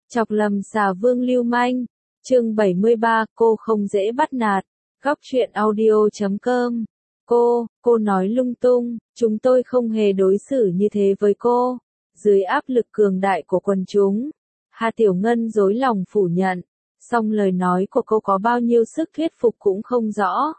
Chọc lầm xà vương lưu manh. Chương 73, cô không dễ bắt nạt. Góc truyện audio.com. Cô nói lung tung, chúng tôi không hề đối xử như thế với cô. Dưới áp lực cường đại của quần chúng, Hà Tiểu Ngân dối lòng phủ nhận, song lời nói của cô có bao nhiêu sức thuyết phục cũng không rõ.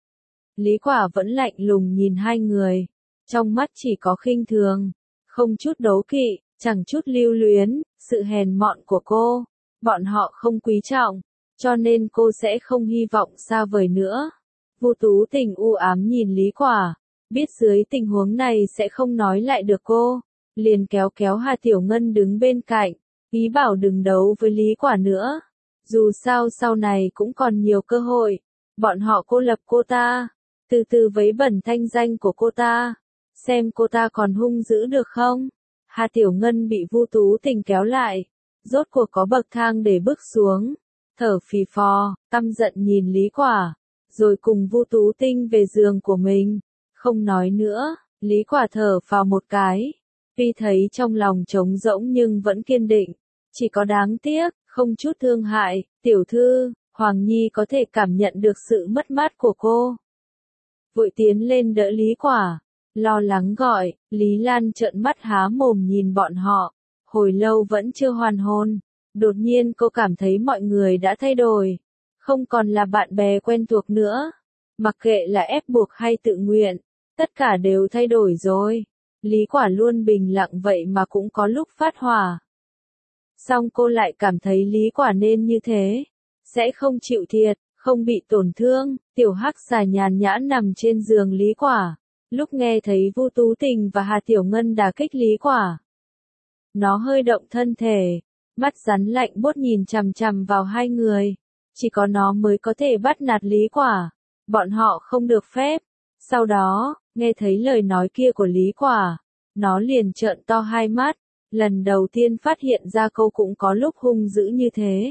Lý Quả vẫn lạnh lùng nhìn hai người, trong mắt chỉ có khinh thường, không chút đố kỵ, chẳng chút lưu luyến, sự hèn mọn của cô, bọn họ không quý trọng, cho nên cô sẽ không hy vọng xa vời nữa. Vu Tú Tình u ám nhìn Lý Quả, biết dưới tình huống này sẽ không nói lại được cô, liền kéo kéo Hà Tiểu Ngân đứng bên cạnh, ý bảo đừng đấu với Lý Quả nữa. Dù sao sau này cũng còn nhiều cơ hội, bọn họ cô lập cô ta, từ từ vấy bẩn thanh danh của cô ta, xem cô ta còn hung dữ được không. Hà Tiểu Ngân bị Vu Tú Tình kéo lại, rốt cuộc có bậc thang để bước xuống, thở phì phò, căm giận nhìn Lý Quả, rồi cùng Vu Tú Tình về giường của mình, không nói nữa. Lý Quả thở phào một cái, tuy thấy trong lòng trống rỗng nhưng vẫn kiên định, chỉ có đáng tiếc, không chút thương hại. Tiểu thư, Hoàng Nhi có thể cảm nhận được sự mất mát của cô. Vội tiến lên đỡ Lý Quả, lo lắng gọi. Lý Lan trợn mắt há mồm nhìn bọn họ, hồi lâu vẫn chưa hoàn hồn. Đột nhiên cô cảm thấy mọi người đã thay đổi, không còn là bạn bè quen thuộc nữa. Mặc kệ là ép buộc hay tự nguyện, tất cả đều thay đổi rồi. Lý Quả luôn bình lặng vậy mà cũng có lúc phát hỏa. Song cô lại cảm thấy Lý Quả nên như thế, sẽ không chịu thiệt, không bị tổn thương. Tiểu Hắc xà nhàn nhã nằm trên giường Lý Quả, lúc nghe thấy Vu Tú Tình và Hà Tiểu Ngân đả kích Lý Quả, nó hơi động thân thể, mắt rắn lạnh buốt nhìn chằm chằm vào hai người. Chỉ có nó mới có thể bắt nạt Lý Quả, bọn họ không được phép. Sau đó, nghe thấy lời nói kia của Lý Quả, nó liền trợn to hai mắt, lần đầu tiên phát hiện ra cô cũng có lúc hung dữ như thế.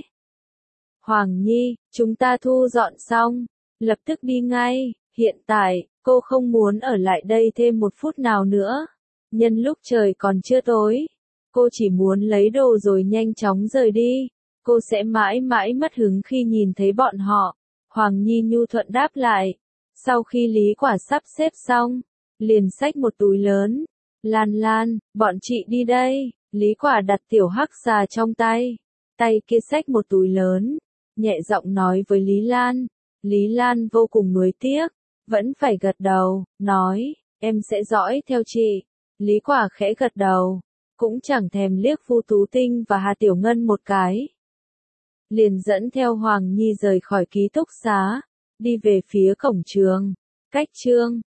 Hoàng Nhi, chúng ta thu dọn xong, lập tức đi ngay, hiện tại, cô không muốn ở lại đây thêm một phút nào nữa. Nhân lúc trời còn chưa tối, cô chỉ muốn lấy đồ rồi nhanh chóng rời đi, cô sẽ mãi mãi mất hứng khi nhìn thấy bọn họ. Hoàng Nhi nhu thuận đáp lại, sau khi Lý Quả sắp xếp xong, liền xách một túi lớn. Lan Lan, bọn chị đi đây. Lý Quả đặt Tiểu Hắc xà trong tay, tay kia xách một túi lớn, nhẹ giọng nói với Lý Lan. Lý Lan vô cùng nuối tiếc, vẫn phải gật đầu, nói, em sẽ dõi theo chị. Lý Quả khẽ gật đầu, cũng chẳng thèm liếc Vu Tú Tình và Hà Tiểu Ngân một cái, liền dẫn theo Hoàng Nhi rời khỏi ký túc xá, đi về phía cổng trường. Cách chương